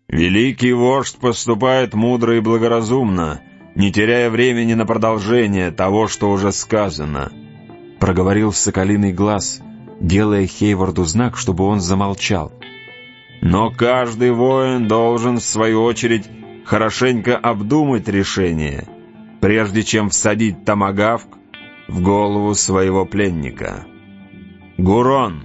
«Великий вождь поступает мудро и благоразумно, не теряя времени на продолжение того, что уже сказано», — проговорил Соколиный Глаз, делая Хейварду знак, чтобы он замолчал. «Но каждый воин должен, в свою очередь, хорошенько обдумать решение, прежде чем всадить томагавк в голову своего пленника. Гурон,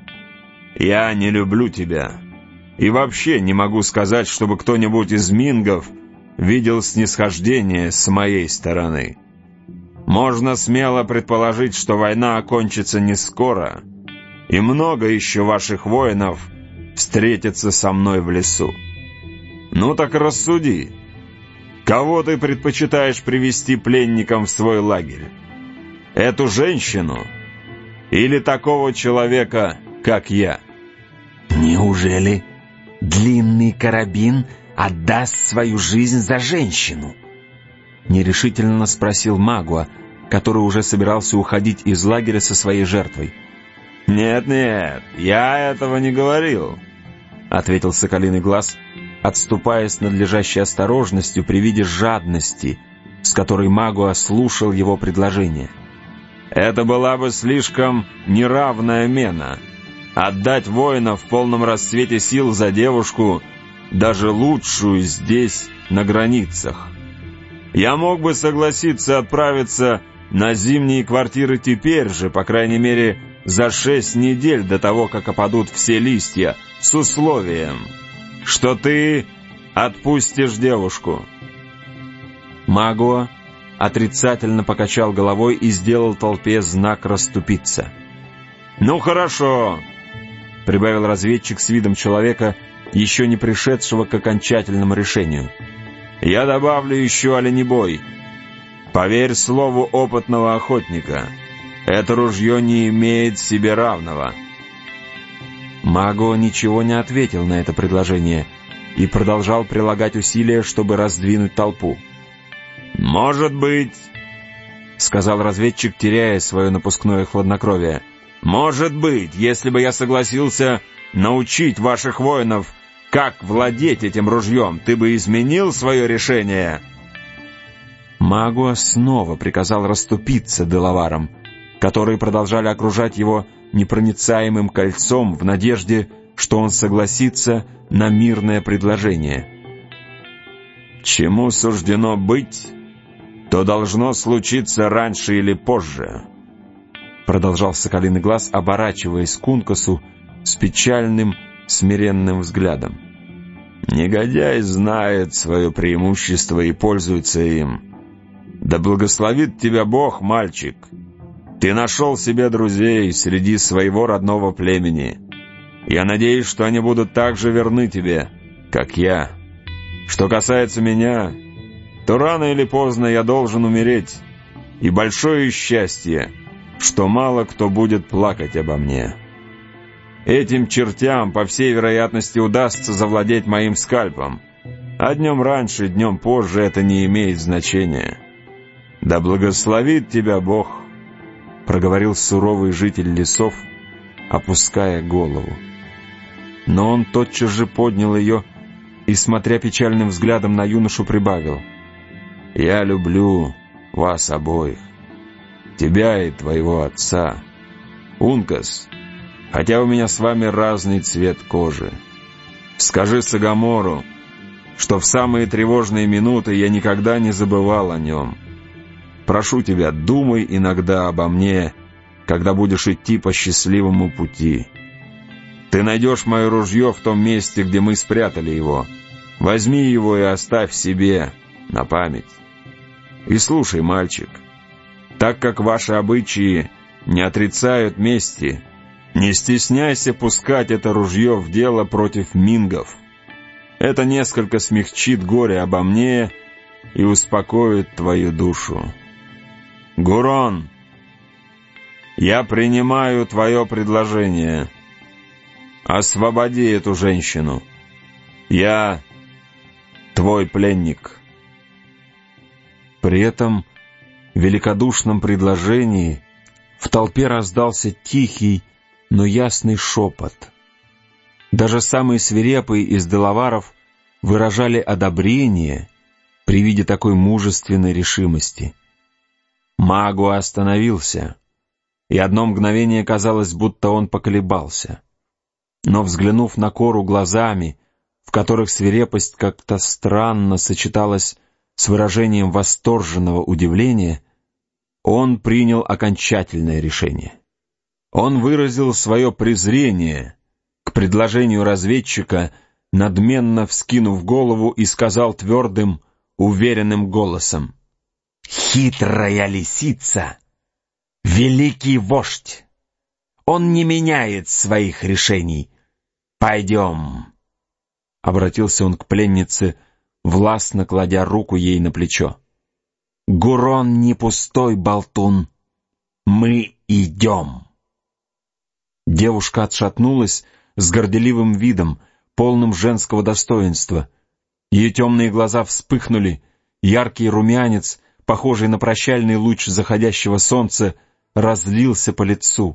я не люблю тебя, и вообще не могу сказать, чтобы кто-нибудь из мингов видел снисхождение с моей стороны. Можно смело предположить, что война окончится не скоро, и много еще ваших воинов встретится со мной в лесу. Ну так рассуди, кого ты предпочитаешь привести пленником в свой лагерь? Эту женщину или такого человека, как я?» «Неужели длинный карабин отдаст свою жизнь за женщину?» Нерешительно спросил Магуа, который уже собирался уходить из лагеря со своей жертвой. «Нет, я этого не говорил», — ответил Соколиный Глаз, отступая с надлежащей осторожностью при виде жадности, с которой Магуа слушал его предложение. «Это была бы слишком неравная мена. Отдать воина в полном расцвете сил за девушку, даже лучшую здесь, на границах. Я мог бы согласиться отправиться на зимние квартиры теперь же, по крайней мере, за 6 недель до того, как опадут все листья, с условием, что ты отпустишь девушку». Магуа отрицательно покачал головой и сделал толпе знак расступиться. «Ну хорошо», — прибавил разведчик с видом человека, еще не пришедшего к окончательному решению. «Я добавлю еще оленебой. Поверь слову опытного охотника, это ружье не имеет себе равного». Магуа ничего не ответил на это предложение и продолжал прилагать усилия, чтобы раздвинуть толпу. «Может быть, — сказал разведчик, теряя свое напускное хладнокровие, — может быть, если бы я согласился научить ваших воинов, как владеть этим ружьем, ты бы изменил свое решение?» Магуа снова приказал расступиться делаварам, которые продолжали окружать его непроницаемым кольцом в надежде, что он согласится на мирное предложение. «Чему суждено быть, то должно случиться раньше или позже», — продолжал Соколиный Глаз, оборачиваясь к Ункасу с печальным, смиренным взглядом. «Негодяй знает свое преимущество и пользуется им. Да благословит тебя Бог, мальчик. Ты нашел себе друзей среди своего родного племени. Я надеюсь, что они будут так же верны тебе, как я. Что касается меня, то рано или поздно я должен умереть, и большое счастье, что мало кто будет плакать обо мне. Этим чертям, по всей вероятности, удастся завладеть моим скальпом, а днем раньше, днем позже это не имеет значения. Да благословит тебя Бог», — проговорил суровый житель лесов, опуская голову. Но он тотчас же поднял ее и, смотря печальным взглядом на юношу, прибавил: «Я люблю вас обоих, тебя и твоего отца. Ункас, хотя у меня с вами разный цвет кожи, скажи Сагамору, что в самые тревожные минуты я никогда не забывал о нем. Прошу тебя, думай иногда обо мне, когда будешь идти по счастливому пути. Ты найдешь мое ружье в том месте, где мы спрятали его. Возьми его и оставь себе на память. И слушай, мальчик, так как ваши обычаи не отрицают мести, не стесняйся пускать это ружье в дело против мингов. Это несколько смягчит горе обо мне и успокоит твою душу. Гурон, я принимаю твое предложение. Освободи эту женщину. Я твой пленник». При этом великодушном предложении в толпе раздался тихий, но ясный шепот. Даже самый свирепый из делаваров выражали одобрение при виде такой мужественной решимости. Магуа остановился, и одно мгновение казалось, будто он поколебался. Но, взглянув на Кору глазами, в которых свирепость как-то странно сочеталась с выражением восторженного удивления, он принял окончательное решение. Он выразил свое презрение к предложению разведчика, надменно вскинув голову, и сказал твердым, уверенным голосом: «Хитрая лисица, великий вождь, он не меняет своих решений. Пойдем». Обратился он к пленнице, властно кладя руку ей на плечо. «Гурон не пустой болтун. Мы идем». Девушка отшатнулась с горделивым видом, полным женского достоинства. Ее темные глаза вспыхнули, яркий румянец, похожий на прощальный луч заходящего солнца, разлился по лицу.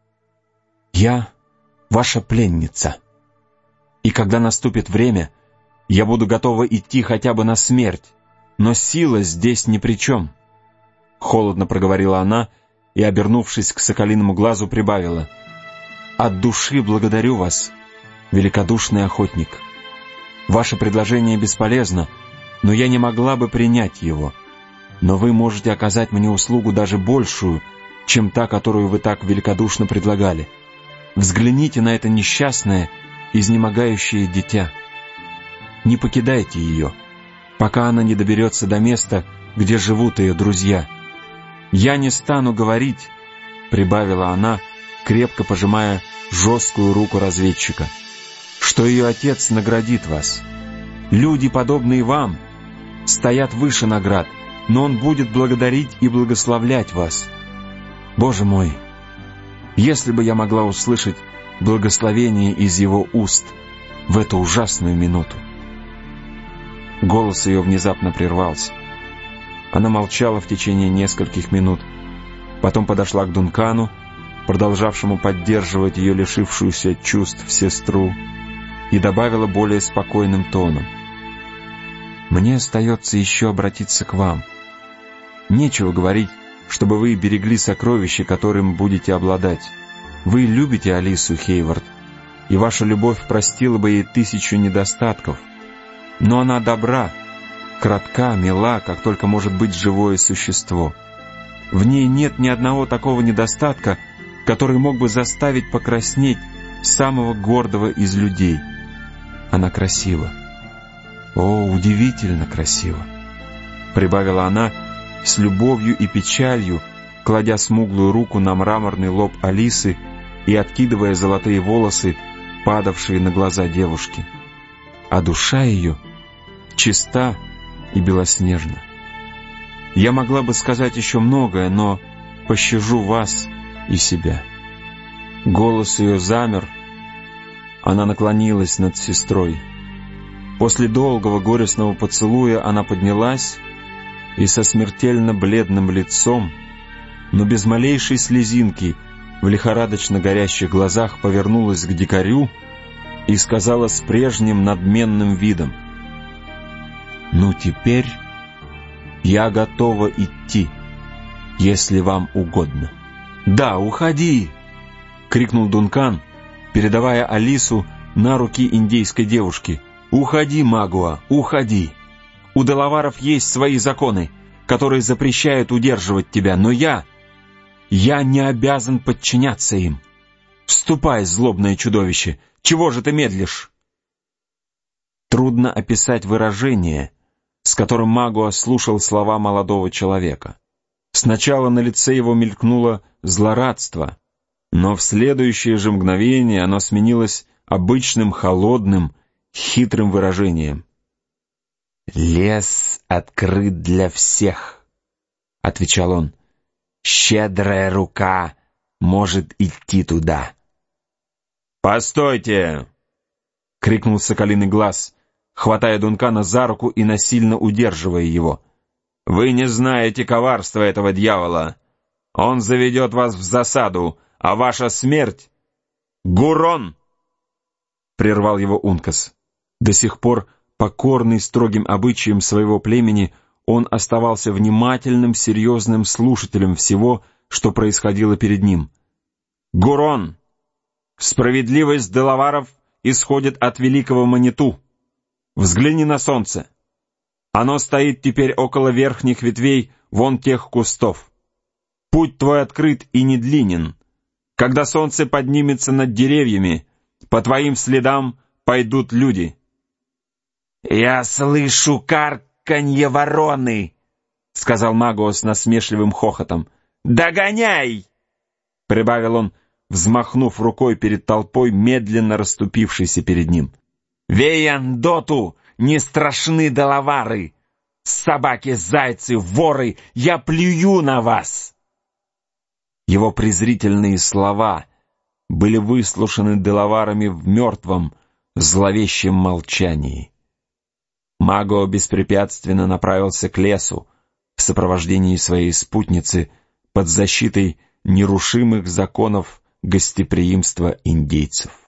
«Я ваша пленница, и когда наступит время, я буду готова идти хотя бы на смерть, но сила здесь ни при чем», — холодно проговорила она и, обернувшись к соколиному глазу, прибавила: «От души благодарю вас, великодушный охотник. Ваше предложение бесполезно, но я не могла бы принять его. Но вы можете оказать мне услугу даже большую, чем та, которую вы так великодушно предлагали. Взгляните на это несчастное, изнемогающее дитя. Не покидайте ее, пока она не доберется до места, где живут ее друзья. Я не стану говорить», — прибавила она, крепко пожимая жесткую руку разведчика, «что ее отец наградит вас. Люди, подобные вам, стоят выше наград, но он будет благодарить и благословлять вас. Боже мой, если бы я могла услышать благословение из его уст в эту ужасную минуту». Голос ее внезапно прервался. Она молчала в течение нескольких минут, потом подошла к Дункану, продолжавшему поддерживать ее лишившуюся чувств сестру, и добавила более спокойным тоном: «Мне остается еще обратиться к вам. Нечего говорить, чтобы вы берегли сокровища, которым будете обладать. Вы любите Алису Хейвард, и ваша любовь простила бы ей 1000 недостатков. Но она добра, кратка, мила, как только может быть живое существо. В ней нет ни одного такого недостатка, который мог бы заставить покраснеть самого гордого из людей. Она красива. О, удивительно красива!» Прибавила она с любовью и печалью, кладя смуглую руку на мраморный лоб Алисы и откидывая золотые волосы, падавшие на глаза девушки. А душа ее чиста и белоснежна. Я могла бы сказать еще многое, но пощажу вас и себя. Голос ее замер, она наклонилась над сестрой. После долгого горестного поцелуя она поднялась и со смертельно бледным лицом, но без малейшей слезинки в лихорадочно горящих глазах, повернулась к дикарю и сказала с прежним надменным видом: «Ну теперь я готова идти, если вам угодно». «Да, уходи!» — крикнул Дункан, передавая Алису на руки индейской девушки. «Уходи, Магуа, уходи! У Делаваров есть свои законы, которые запрещают удерживать тебя, но я не обязан подчиняться им. Ступай, злобное чудовище! Чего же ты медлишь?» Трудно описать выражение, с которым Магуа слушал слова молодого человека. Сначала на лице его мелькнуло злорадство, но в следующее же мгновение оно сменилось обычным холодным, хитрым выражением. «Лес открыт для всех», — отвечал он. «Щедрая рука может идти туда». «Постойте!» — крикнул Соколиный Глаз, хватая Дункана за руку и насильно удерживая его. «Вы не знаете коварства этого дьявола. Он заведет вас в засаду, а ваша смерть...» «Гурон!» — прервал его Ункас, до сих пор Покорный строгим обычаям своего племени, он оставался внимательным, серьезным слушателем всего, что происходило перед ним. «Гурон! Справедливость делаваров исходит от великого Маниту. Взгляни на солнце. Оно стоит теперь около верхних ветвей вон тех кустов. Путь твой открыт и недлинен. Когда солнце поднимется над деревьями, по твоим следам пойдут люди». «Я слышу карканье вороны», — сказал Магуа с насмешливым хохотом. «Догоняй!» — прибавил он, взмахнув рукой перед толпой, медленно расступившейся перед ним. «Веяндоту не страшны делавары! Собаки, зайцы, воры, я плюю на вас!» Его презрительные слова были выслушаны делаварами в мертвом, зловещем молчании. Магуа беспрепятственно направился к лесу в сопровождении своей спутницы под защитой нерушимых законов гостеприимства индейцев.